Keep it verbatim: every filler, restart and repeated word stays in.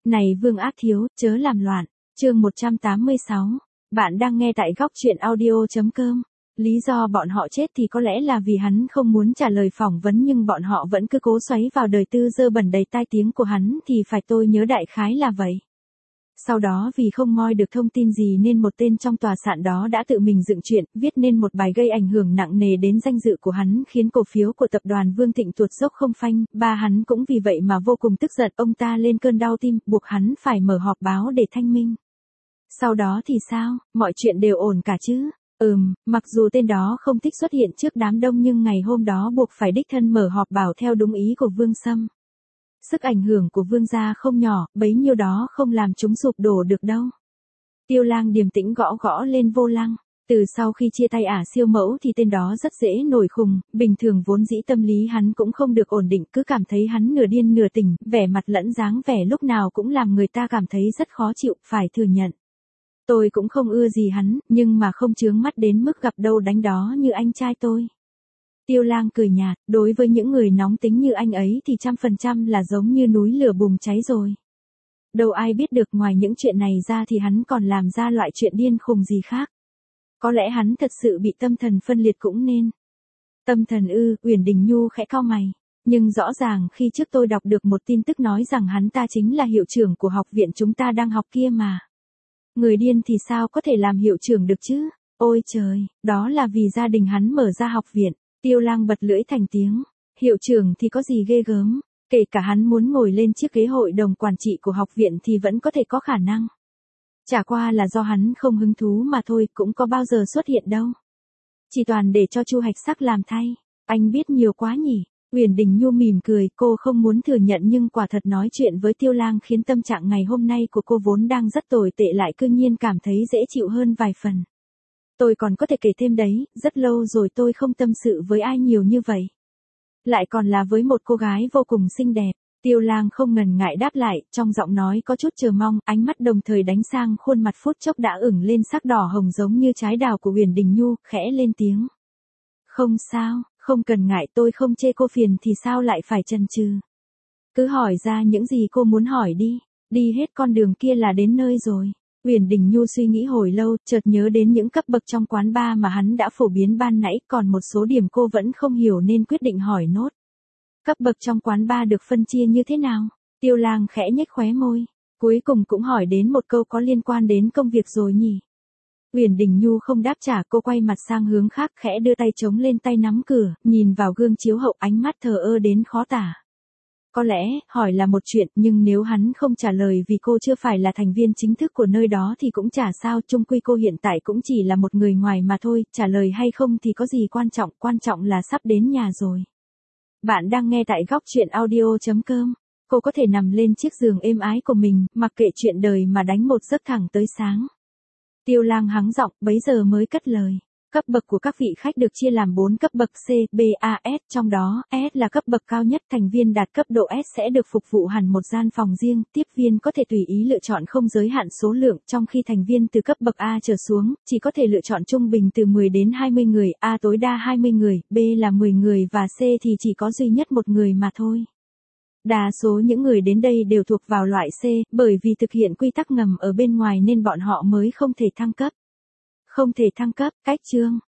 Này Vương Ác Thiếu, chớ làm loạn. Chương một trăm tám mươi sáu. Bạn đang nghe tại góc truyện audio.com. Lý do bọn họ chết thì có lẽ là vì hắn không muốn trả lời phỏng vấn, nhưng bọn họ vẫn cứ cố xoáy vào đời tư dơ bẩn đầy tai tiếng của hắn thì phải tôi nhớ đại khái là vậy. Sau đó vì không moi được thông tin gì nên một tên trong tòa soạn đó đã tự mình dựng chuyện, viết nên một bài gây ảnh hưởng nặng nề đến danh dự của hắn, khiến cổ phiếu của tập đoàn Vương Thịnh tuột dốc không phanh. Ba hắn cũng vì vậy mà vô cùng tức giận, ông ta lên cơn đau tim, buộc hắn phải mở họp báo để thanh minh. Sau đó thì sao, mọi chuyện đều ổn cả chứ? Ừm, mặc dù tên đó không thích xuất hiện trước đám đông nhưng ngày hôm đó buộc phải đích thân mở họp báo theo đúng ý của Vương Sâm. Sức ảnh hưởng của Vương gia không nhỏ, bấy nhiêu đó không làm chúng sụp đổ được đâu. Tiêu Lang điềm tĩnh gõ gõ lên vô lăng. Từ sau khi chia tay ả siêu mẫu thì tên đó rất dễ nổi khùng, bình thường vốn dĩ tâm lý hắn cũng không được ổn định, cứ cảm thấy hắn nửa điên nửa tỉnh, vẻ mặt lẫn dáng vẻ lúc nào cũng làm người ta cảm thấy rất khó chịu, phải thừa nhận. Tôi cũng không ưa gì hắn, nhưng mà không chướng mắt đến mức gặp đâu đánh đó như anh trai tôi. Tiêu Lang cười nhạt, đối với những người nóng tính như anh ấy thì trăm phần trăm là giống như núi lửa bùng cháy rồi. Đâu ai biết được ngoài những chuyện này ra thì hắn còn làm ra loại chuyện điên khùng gì khác. Có lẽ hắn thật sự bị tâm thần phân liệt cũng nên. Tâm thần ư? Uyển Đình Nhu khẽ cau mày. Nhưng rõ ràng khi trước tôi đọc được một tin tức nói rằng hắn ta chính là hiệu trưởng của học viện chúng ta đang học kia mà. Người điên thì sao có thể làm hiệu trưởng được chứ? Ôi trời, đó là vì gia đình hắn mở ra học viện. Tiêu Lang bật lưỡi thành tiếng. Hiệu trưởng thì có gì ghê gớm, kể cả hắn muốn ngồi lên chiếc ghế hội đồng quản trị của học viện thì vẫn có thể có khả năng. Chả qua là do hắn không hứng thú mà thôi, cũng có bao giờ xuất hiện đâu. Chỉ toàn để cho Chu Hạch Sắc làm thay. Anh biết nhiều quá nhỉ? Uyển Đình Nhu mỉm cười, cô không muốn thừa nhận nhưng quả thật nói chuyện với Tiêu Lang khiến tâm trạng ngày hôm nay của cô vốn đang rất tồi tệ lại cư nhiên cảm thấy dễ chịu hơn vài phần. Tôi còn có thể kể thêm đấy, rất lâu rồi tôi không tâm sự với ai nhiều như vậy. Lại còn là với một cô gái vô cùng xinh đẹp. Tiêu Lang không ngần ngại đáp lại, trong giọng nói có chút chờ mong, ánh mắt đồng thời đánh sang khuôn mặt phút chốc đã ửng lên sắc đỏ hồng giống như trái đào của Uyển Đình Nhu, khẽ lên tiếng. Không sao, không cần ngại, tôi không chê cô phiền thì sao lại phải chần chừ. Cứ hỏi ra những gì cô muốn hỏi đi, đi hết con đường kia là đến nơi rồi. Uyển Đình Nhu suy nghĩ hồi lâu, chợt nhớ đến những cấp bậc trong quán bar mà hắn đã phổ biến ban nãy, còn một số điểm cô vẫn không hiểu nên quyết định hỏi nốt. Cấp bậc trong quán bar được phân chia như thế nào? Tiêu Lang khẽ nhếch khóe môi, cuối cùng cũng hỏi đến một câu có liên quan đến công việc rồi nhỉ. Uyển Đình Nhu không đáp trả, cô quay mặt sang hướng khác, khẽ đưa tay chống lên tay nắm cửa, nhìn vào gương chiếu hậu, ánh mắt thờ ơ đến khó tả. Có lẽ, hỏi là một chuyện, nhưng nếu hắn không trả lời vì cô chưa phải là thành viên chính thức của nơi đó thì cũng chả sao, chung quy cô hiện tại cũng chỉ là một người ngoài mà thôi, trả lời hay không thì có gì quan trọng, quan trọng là sắp đến nhà rồi. Bạn đang nghe tại góc truyện audio.com. Cô có thể nằm lên chiếc giường êm ái của mình, mặc kệ chuyện đời mà đánh một giấc thẳng tới sáng. Tiêu Lang hắng giọng, bấy giờ mới cất lời. Cấp bậc của các vị khách được chia làm bốn cấp bậc C, B, A, S, trong đó, S là cấp bậc cao nhất, thành viên đạt cấp độ S sẽ được phục vụ hẳn một gian phòng riêng, tiếp viên có thể tùy ý lựa chọn không giới hạn số lượng, trong khi thành viên từ cấp bậc A trở xuống, chỉ có thể lựa chọn trung bình từ mười đến hai mươi người, A tối đa hai mươi người, B là mười người và C thì chỉ có duy nhất một người mà thôi. Đa số những người đến đây đều thuộc vào loại C, bởi vì thực hiện quy tắc ngầm ở bên ngoài nên bọn họ mới không thể thăng cấp. Không thể thăng cấp, cách chương.